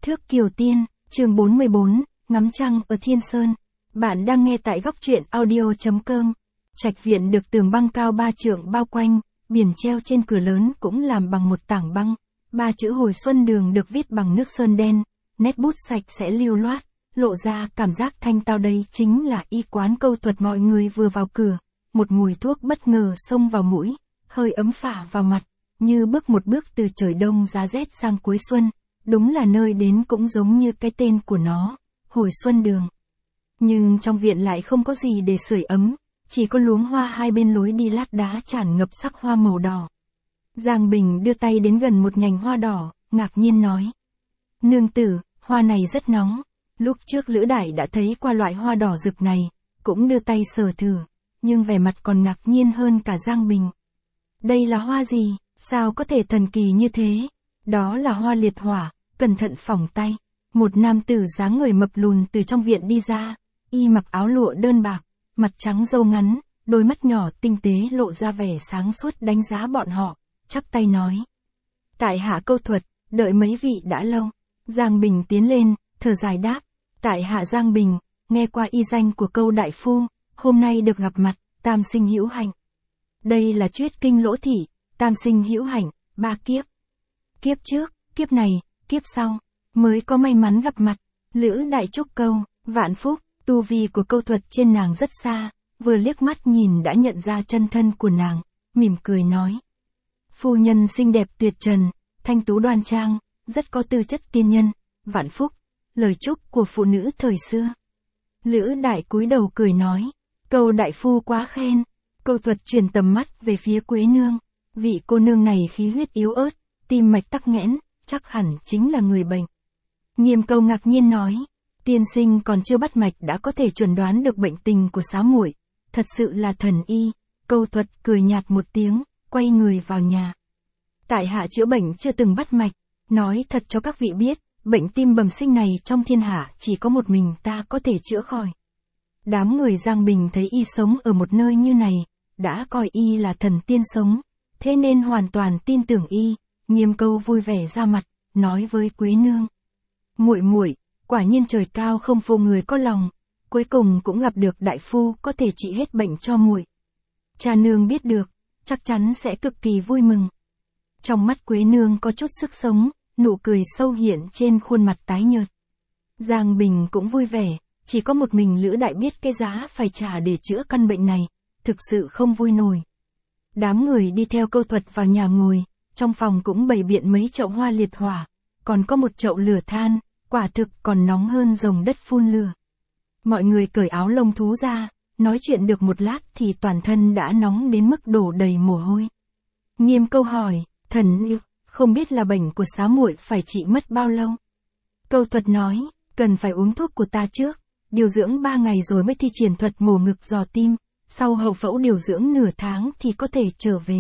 Thước Kiều Tiên, chương 44, ngắm trăng ở Thiên Sơn. Bạn đang nghe tại góc truyện audio.com. Trạch viện được tường băng cao 3 trượng bao quanh, biển treo trên cửa lớn cũng làm bằng một tảng băng. 3 chữ Hồi Xuân Đường được viết bằng nước sơn đen, nét bút sạch sẽ lưu loát, lộ ra cảm giác thanh tao. Đây chính là y quán Câu Thuật. Mọi người vừa vào cửa, một mùi thuốc bất ngờ xông vào mũi, hơi ấm phả vào mặt, như bước một bước từ trời đông giá rét sang cuối xuân. Đúng là nơi đến cũng giống như cái tên của nó, Hồi Xuân Đường. Nhưng trong viện lại không có gì để sưởi ấm, chỉ có luống hoa hai bên lối đi lát đá tràn ngập sắc hoa màu đỏ. Giang Bình đưa tay đến gần một nhành hoa đỏ, ngạc nhiên nói: "Nương tử, hoa này rất nóng." Lúc trước Lữ Đại đã thấy qua loại hoa đỏ rực này, cũng đưa tay sờ thử, nhưng vẻ mặt còn ngạc nhiên hơn cả Giang Bình. "Đây là hoa gì, sao có thể thần kỳ như thế?" "Đó là hoa liệt hỏa." Cẩn thận phỏng tay. Một nam tử dáng người mập lùn từ trong viện đi ra, y mặc áo lụa đơn bạc, mặt trắng râu ngắn, đôi mắt nhỏ tinh tế lộ ra vẻ sáng suốt đánh giá bọn họ, chắp tay nói: "Tại hạ Câu Thuật, đợi mấy vị đã lâu." Giang Bình tiến lên, thở dài đáp: "Tại hạ Giang Bình, nghe qua y danh của Câu đại phu, hôm nay được gặp mặt, tam sinh hữu hạnh." Đây là Truyết Kinh Lỗ Thị, tam sinh hữu hạnh, 3 kiếp. Kiếp trước, kiếp này, kiếp sau, mới có may mắn gặp mặt. Lữ Đại chúc Câu vạn phúc. Tu vi của Câu Thuật trên nàng rất xa, vừa liếc mắt nhìn đã nhận ra chân thân của nàng, mỉm cười nói: "Phu nhân xinh đẹp tuyệt trần, thanh tú đoan trang, rất có tư chất tiên nhân, vạn phúc." Lời chúc của phụ nữ thời xưa. Lữ Đại cúi đầu cười nói: "Câu đại phu quá khen." Câu Thuật chuyển tầm mắt về phía Quế Nương. Vị cô nương này khí huyết yếu ớt, tim mạch tắc nghẽn, chắc hẳn chính là người bệnh. Nghiêm Câu ngạc nhiên nói: "Tiên sinh còn chưa bắt mạch đã có thể chuẩn đoán được bệnh tình của xá muội, thật sự là thần y." Câu Thuật cười nhạt một tiếng, quay người vào nhà. "Tại hạ chữa bệnh chưa từng bắt mạch, nói thật cho các vị biết, bệnh tim bẩm sinh này trong thiên hạ chỉ có một mình ta có thể chữa khỏi." Đám người Giang Bình thấy y sống ở một nơi như này, đã coi y là thần tiên sống, thế nên hoàn toàn tin tưởng y. Nghiêm Câu vui vẻ ra mặt, nói với Quế Nương: "Muội muội, quả nhiên trời cao không phụ người có lòng, cuối cùng cũng gặp được đại phu có thể trị hết bệnh cho muội. Cha nương biết được, chắc chắn sẽ cực kỳ vui mừng." Trong mắt Quế Nương có chút sức sống, nụ cười sâu hiện trên khuôn mặt tái nhợt. Giang Bình cũng vui vẻ, chỉ có một mình Lữ Đại biết cái giá phải trả để chữa căn bệnh này, thực sự không vui nổi. Đám người đi theo Câu Thuật vào nhà ngồi, trong phòng cũng bày biện mấy chậu hoa liệt hỏa, còn có một chậu lửa than, quả thực còn nóng hơn rồng đất phun lửa. Mọi người cởi áo lông thú ra, nói chuyện được một lát thì toàn thân đã nóng đến mức đổ đầy mồ hôi. Nghiêm Câu hỏi: "Thần yêu, không biết là bệnh của xá muội phải trị mất bao lâu?" Câu Thuật nói: "Cần phải uống thuốc của ta trước, điều dưỡng 3 ngày rồi mới thi triển thuật mổ ngực dò tim, sau hậu phẫu điều dưỡng nửa tháng thì có thể trở về."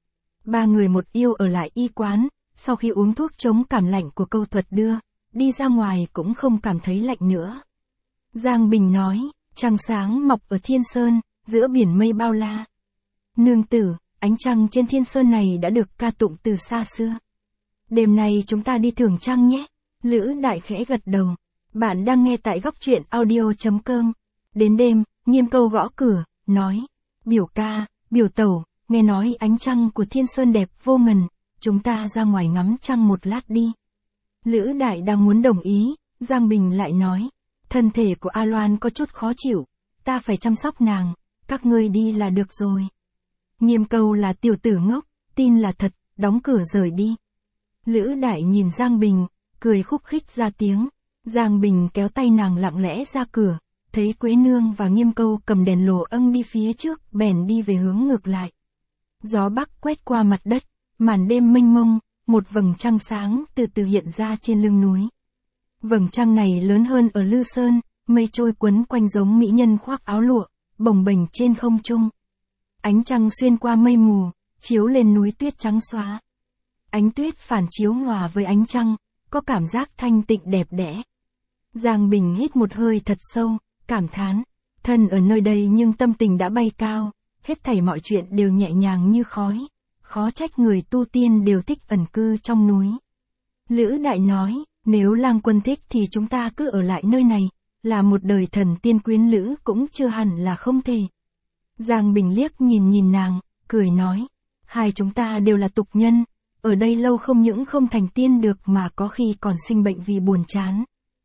3 người một yêu ở lại y quán, sau khi uống thuốc chống cảm lạnh của Câu Thuật đưa, đi ra ngoài cũng không cảm thấy lạnh nữa. Giang Bình nói: "Trăng sáng mọc ở Thiên Sơn, giữa biển mây bao la." "Nương tử, ánh trăng trên Thiên Sơn này đã được ca tụng từ xa xưa. Đêm nay chúng ta đi thưởng trăng nhé." Lữ Đại khẽ gật đầu. Bạn đang nghe tại góc truyện audio.com. Đến đêm, Nghiêm Câu gõ cửa, nói: "Biểu ca, biểu tẩu, nghe nói ánh trăng của Thiên Sơn đẹp vô ngần, chúng ta ra ngoài ngắm trăng một lát đi." Lữ Đại đang muốn đồng ý, Giang Bình lại nói: "Thân thể của A Loan có chút khó chịu, ta phải chăm sóc nàng, các ngươi đi là được rồi." Nghiêm Câu là tiểu tử ngốc, tin là thật, đóng cửa rời đi. Lữ Đại nhìn Giang Bình, cười khúc khích ra tiếng. Giang Bình kéo tay nàng lặng lẽ ra cửa, thấy Quế Nương và Nghiêm Câu cầm đèn lồ âng đi phía trước, bèn đi về hướng ngược lại. Gió bắc quét qua mặt đất, màn đêm mênh mông, một vầng trăng sáng từ từ hiện ra trên lưng núi. Vầng trăng này lớn hơn ở Lư Sơn, mây trôi quấn quanh giống mỹ nhân khoác áo lụa, bồng bềnh trên không trung. Ánh trăng xuyên qua mây mù, chiếu lên núi tuyết trắng xóa. Ánh tuyết phản chiếu hòa với ánh trăng, có cảm giác thanh tịnh đẹp đẽ. Giang Bình hít một hơi thật sâu, cảm thán: thân ở nơi đây nhưng tâm tình đã bay cao, hết thảy mọi chuyện đều nhẹ nhàng như khói, khó trách người tu tiên đều thích ẩn cư trong núi. Lữ Đại nói: Nếu lang quân thích thì chúng ta cứ ở lại nơi này, là một đời thần tiên quyến lữ cũng chưa hẳn là không thể. Giang Bình liếc nhìn nàng, cười nói, hai chúng ta đều là tục nhân, ở đây lâu không những không thành tiên được mà có khi còn sinh bệnh vì buồn chán.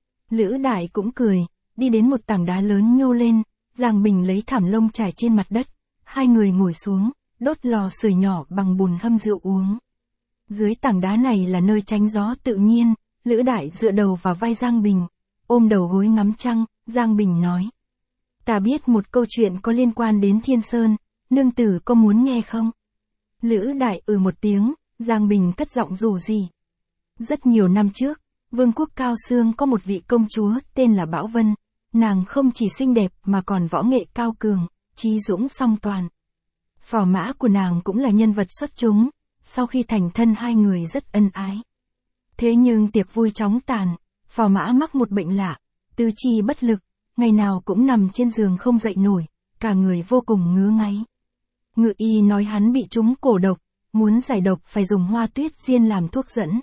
Lữ Đại cũng cười, đi đến một tảng đá lớn nhô lên, Giang Bình lấy thảm lông trải trên mặt đất, hai người ngồi xuống, đốt lò sưởi nhỏ bằng bùn hâm rượu uống. Dưới tảng đá này là nơi tránh gió tự nhiên, Lữ Đại dựa đầu vào vai Giang Bình, ôm đầu gối ngắm trăng, Giang Bình nói. Ta biết một câu chuyện có liên quan đến Thiên Sơn, nương tử có muốn nghe không? Lữ Đại một tiếng, Giang Bình cất giọng rủ rỉ. Rất nhiều năm trước, vương quốc Cao Xương có một vị công chúa tên là Bảo Vân, nàng không chỉ xinh đẹp mà còn võ nghệ cao cường, trí dũng song toàn. Phò mã của nàng cũng là nhân vật xuất chúng, sau khi thành thân hai người rất ân ái. Thế nhưng tiệc vui chóng tàn, phò mã mắc một bệnh lạ, tứ chi bất lực, ngày nào cũng nằm trên giường không dậy nổi, cả người vô cùng ngứa ngáy. Ngự y nói hắn bị trúng cổ độc, muốn giải độc phải dùng hoa tuyết diên làm thuốc dẫn.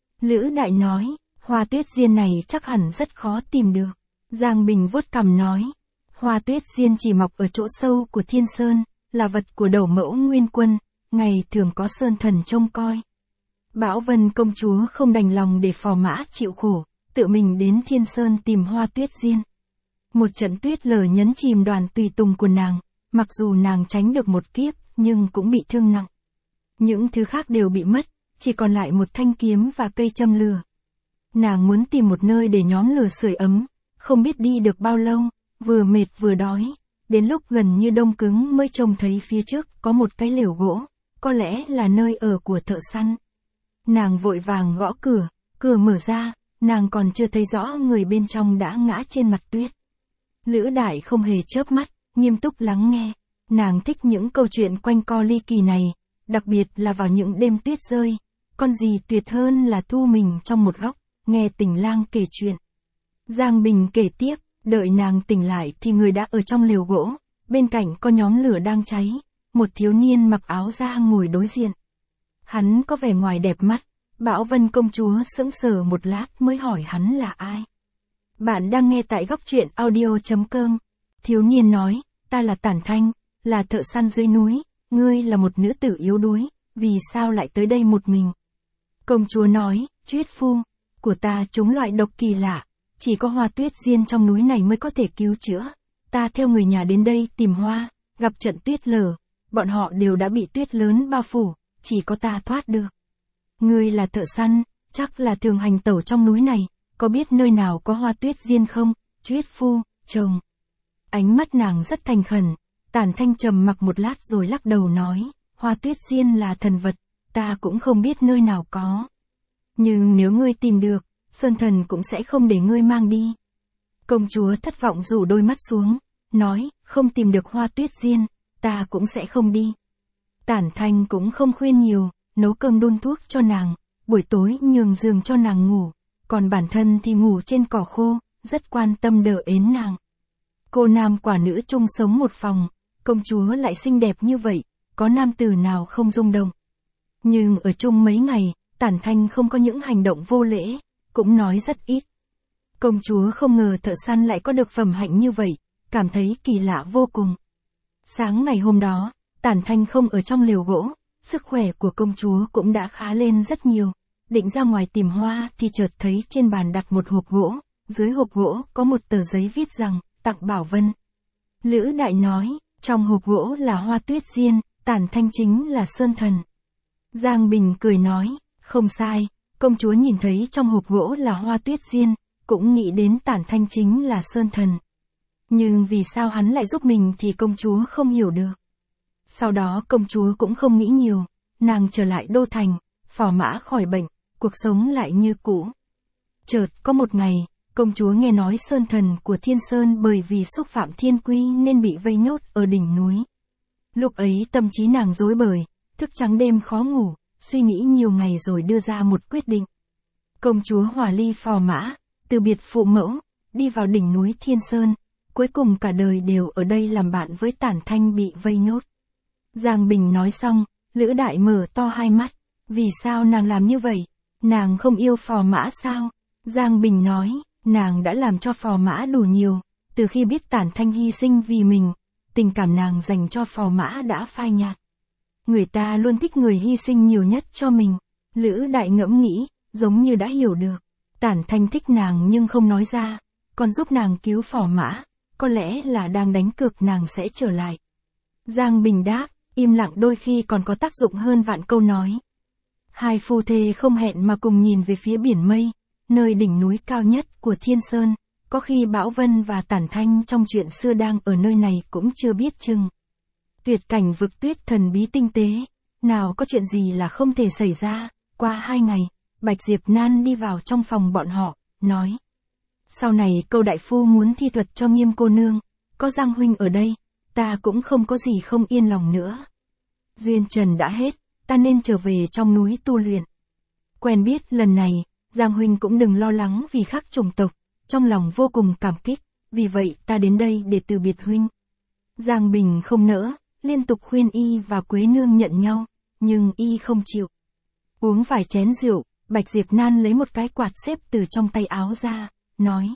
Lữ Đại nói, hoa tuyết diên này chắc hẳn rất khó tìm được. Giang Bình vuốt cằm nói, hoa tuyết diên chỉ mọc ở chỗ sâu của Thiên Sơn, là vật của Đầu Mẫu Nguyên Quân, ngày thường có sơn thần trông coi. Bảo Vân công chúa không đành lòng để phò mã chịu khổ, tự mình đến Thiên Sơn tìm hoa tuyết diên. Một trận tuyết lở nhấn chìm đoàn tùy tùng của nàng, mặc dù nàng tránh được một kiếp, nhưng cũng bị thương nặng. Những thứ khác đều bị mất, chỉ còn lại một thanh kiếm và cây châm lửa. Nàng muốn tìm một nơi để nhóm lửa sưởi ấm, không biết đi được bao lâu, vừa mệt vừa đói, đến lúc gần như đông cứng mới trông thấy phía trước có một cái lều gỗ, có lẽ là nơi ở của thợ săn. Nàng vội vàng gõ cửa, cửa mở ra, nàng còn chưa thấy rõ người bên trong đã ngã trên mặt tuyết. Lữ Đại không hề chớp mắt, nghiêm túc lắng nghe, nàng thích những câu chuyện quanh co ly kỳ này, đặc biệt là vào những đêm tuyết rơi, còn gì tuyệt hơn là thu mình trong một góc, nghe tình lang kể chuyện. Giang Bình kể tiếp, đợi nàng tỉnh lại thì người đã ở trong lều gỗ, bên cạnh có nhóm lửa đang cháy, một thiếu niên mặc áo da ngồi đối diện. Hắn có vẻ ngoài đẹp mắt, Bảo Vân công chúa sững sờ một lát mới hỏi hắn là ai. Bạn đang nghe tại góc truyện audio.com. Thiếu niên nói, ta là Tản Thanh, là thợ săn dưới núi, ngươi là một nữ tử yếu đuối, vì sao lại tới đây một mình? Công chúa nói, Chuyết phu, của ta trúng loại độc kỳ lạ, chỉ có hoa tuyết diên trong núi này mới có thể cứu chữa. Ta theo người nhà đến đây tìm hoa, gặp trận tuyết lở, bọn họ đều đã bị tuyết lớn bao phủ, chỉ có ta thoát được. Ngươi là thợ săn, chắc là thường hành tẩu trong núi này, có biết nơi nào có hoa tuyết diên không? Chuyết phu, chồng. Ánh mắt nàng rất thành khẩn, Tản Thanh trầm mặc một lát rồi lắc đầu nói, hoa tuyết diên là thần vật, ta cũng không biết nơi nào có. Nhưng nếu ngươi tìm được, sơn thần cũng sẽ không để ngươi mang đi. Công chúa thất vọng rủ đôi mắt xuống, nói, không tìm được hoa tuyết diên, ta cũng sẽ không đi. Tản Thanh cũng không khuyên nhiều, nấu cơm đun thuốc cho nàng, buổi tối nhường giường cho nàng ngủ, còn bản thân thì ngủ trên cỏ khô, rất quan tâm đỡ ến nàng. Cô nam quả nữ chung sống một phòng, công chúa lại xinh đẹp như vậy, có nam tử nào không rung động. Nhưng ở chung mấy ngày, Tản Thanh không có những hành động vô lễ, cũng nói rất ít. Công chúa không ngờ thợ săn lại có được phẩm hạnh như vậy, cảm thấy kỳ lạ vô cùng. Sáng ngày hôm đó, Tản Thanh không ở trong lều gỗ, sức khỏe của công chúa cũng đã khá lên rất nhiều. Định ra ngoài tìm hoa thì chợt thấy trên bàn đặt một hộp gỗ, dưới hộp gỗ có một tờ giấy viết rằng, tặng Bảo Vân. Lữ Đại nói, trong hộp gỗ là hoa tuyết diên, Tản Thanh chính là sơn thần. Giang Bình cười nói, không sai, công chúa nhìn thấy trong hộp gỗ là hoa tuyết diên, cũng nghĩ đến Tản Thanh chính là sơn thần. Nhưng vì sao hắn lại giúp mình thì công chúa không hiểu được. Sau đó công chúa cũng không nghĩ nhiều, nàng trở lại đô thành, phò mã khỏi bệnh, cuộc sống lại như cũ. Chợt có một ngày, công chúa nghe nói sơn thần của Thiên Sơn bởi vì xúc phạm thiên quy nên bị vây nhốt ở đỉnh núi. Lúc ấy tâm trí nàng rối bời, thức trắng đêm khó ngủ, suy nghĩ nhiều ngày rồi đưa ra một quyết định. Công chúa hòa ly phò mã, từ biệt phụ mẫu, đi vào đỉnh núi Thiên Sơn, cuối cùng cả đời đều ở đây làm bạn với Tản Thanh bị vây nhốt. Giang Bình nói xong, Lữ Đại mở to hai mắt, vì sao nàng làm như vậy? Nàng không yêu phò mã sao? Giang Bình nói, nàng đã làm cho Phò Mã đủ nhiều, từ khi biết Tản Thanh hy sinh vì mình, tình cảm nàng dành cho Phò Mã đã phai nhạt. Người ta luôn thích người hy sinh nhiều nhất cho mình. Lữ Đại ngẫm nghĩ, giống như đã hiểu được. Tản Thanh thích nàng nhưng không nói ra, còn giúp nàng cứu Phò Mã, có lẽ là đang đánh cược nàng sẽ trở lại. Giang Bình đáp, im lặng đôi khi còn có tác dụng hơn vạn câu nói. Hai phu thê không hẹn mà cùng nhìn về phía biển mây, nơi đỉnh núi cao nhất của Thiên Sơn, có khi Bảo Vân và Tản Thanh trong chuyện xưa đang ở nơi này cũng chưa biết chừng. Tuyệt cảnh vực tuyết thần bí tinh tế, nào có chuyện gì là không thể xảy ra. Qua 2 ngày, Bạch Diệp Nan đi vào trong phòng bọn họ, nói. Sau này Câu đại phu muốn thi thuật cho Nghiêm cô nương, có Giang huynh ở đây, ta cũng không có gì không yên lòng nữa. Duyên trần đã hết, ta nên trở về trong núi tu luyện. Quen biết lần này, Giang huynh cũng đừng lo lắng vì khác chủng tộc, trong lòng vô cùng cảm kích, vì vậy ta đến đây để từ biệt huynh. Giang Bình không nỡ, liên tục khuyên y và Quế Nương nhận nhau, nhưng y không chịu. Uống vài chén rượu, Bạch Diệp Nan lấy một cái quạt xếp từ trong tay áo ra, nói.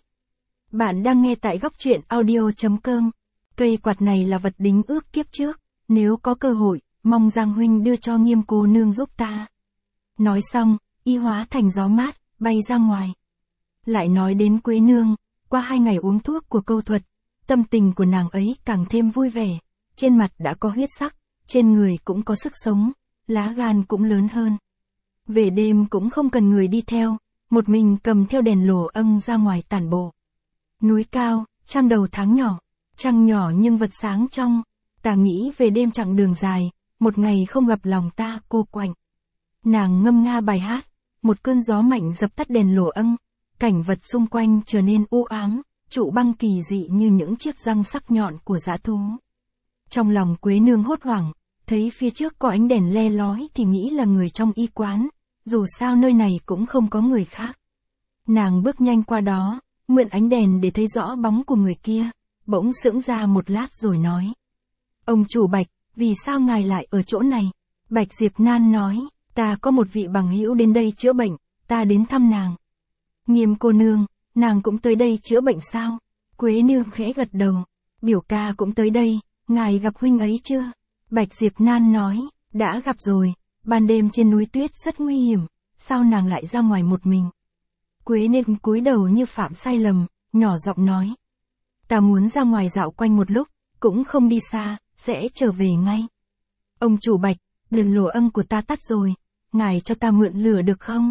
Bạn đang nghe tại góc truyện audio.com. Cây quạt này là vật đính ước kiếp trước, nếu có cơ hội, mong Giang huynh đưa cho Nghiêm cô nương giúp ta. Nói xong, y hóa thành gió mát, bay ra ngoài. Lại nói đến Quế Nương, qua 2 ngày uống thuốc của Câu thuật, tâm tình của nàng ấy càng thêm vui vẻ, trên mặt đã có huyết sắc, trên người cũng có sức sống, lá gan cũng lớn hơn. Về đêm cũng không cần người đi theo, một mình cầm theo đèn lồ âng ra ngoài tản bộ. Núi cao, trăm đầu tháng nhỏ, trăng nhỏ nhưng vật sáng trong, ta nghĩ về đêm chặng đường dài, một ngày không gặp lòng ta cô quạnh. Nàng ngâm nga bài hát, một cơn gió mạnh dập tắt đèn lồ âng, cảnh vật xung quanh trở nên u ám, trụ băng kỳ dị như những chiếc răng sắc nhọn của dã thú. Trong lòng Quế Nương hốt hoảng, thấy phía trước có ánh đèn le lói thì nghĩ là người trong y quán, dù sao nơi này cũng không có người khác. Nàng bước nhanh qua đó, mượn ánh đèn để thấy rõ bóng của người kia, bỗng sững ra một lát rồi nói. Ông chủ Bạch, vì sao ngài lại ở chỗ này? Bạch Diệp Nan nói, ta có một vị bằng hữu đến đây chữa bệnh, ta đến thăm nàng. Nghiêm cô nương, nàng cũng tới đây chữa bệnh sao? Quế Nương khẽ gật đầu, biểu ca cũng tới đây, ngài gặp huynh ấy chưa? Bạch Diệp Nan nói, đã gặp rồi, ban đêm trên núi tuyết rất nguy hiểm, sao nàng lại ra ngoài một mình? Quế Nương cúi đầu như phạm sai lầm, nhỏ giọng nói. Ta muốn ra ngoài dạo quanh một lúc, cũng không đi xa, sẽ trở về ngay. Ông chủ Bạch, đèn lồ âng của ta tắt rồi, ngài cho ta mượn lửa được không?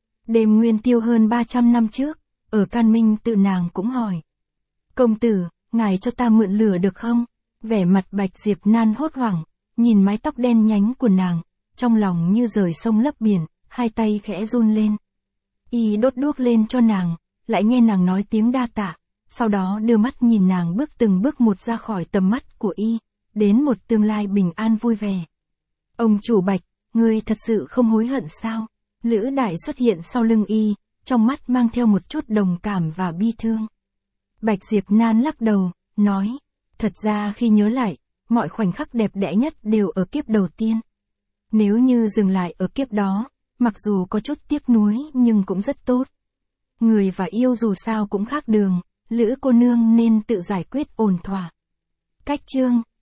Đêm nguyên tiêu hơn 300 năm trước, ở Can Minh tự nàng cũng hỏi. Công tử, ngài cho ta mượn lửa được không? Vẻ mặt Bạch Diệp Nan hốt hoảng, nhìn mái tóc đen nhánh của nàng, trong lòng như rời sông lấp biển, hai tay khẽ run lên. Y đốt đuốc lên cho nàng, lại nghe nàng nói tiếng đa tạ, sau đó đưa mắt nhìn nàng bước từng bước một ra khỏi tầm mắt của y, đến một tương lai bình an vui vẻ. Ông chủ Bạch, ngươi thật sự không hối hận sao? Lữ Đại xuất hiện sau lưng y, trong mắt mang theo một chút đồng cảm và bi thương. Bạch Diệp Nan lắc đầu, nói, thật ra khi nhớ lại, mọi khoảnh khắc đẹp đẽ nhất đều ở kiếp đầu tiên. Nếu như dừng lại ở kiếp đó, mặc dù có chút tiếc nuối nhưng cũng rất tốt. Người và yêu dù sao cũng khác đường, Lữ cô nương nên tự giải quyết ổn thỏa. Cách chương